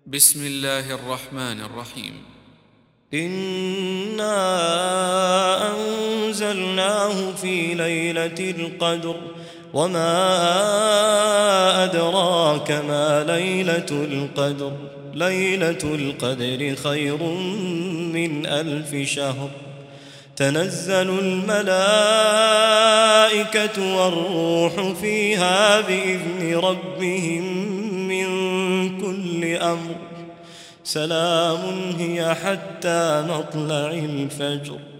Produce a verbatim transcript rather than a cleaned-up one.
بسم الله الرحمن الرحيم. إنا أنزلناه في ليلة القدر وما أدراك ما ليلة القدر ليلة القدر خير من ألف شهر. تنزل الملائكة والروح فيها بإذن ربهم من كل أمر. سلام هي حتى مطلع الفجر.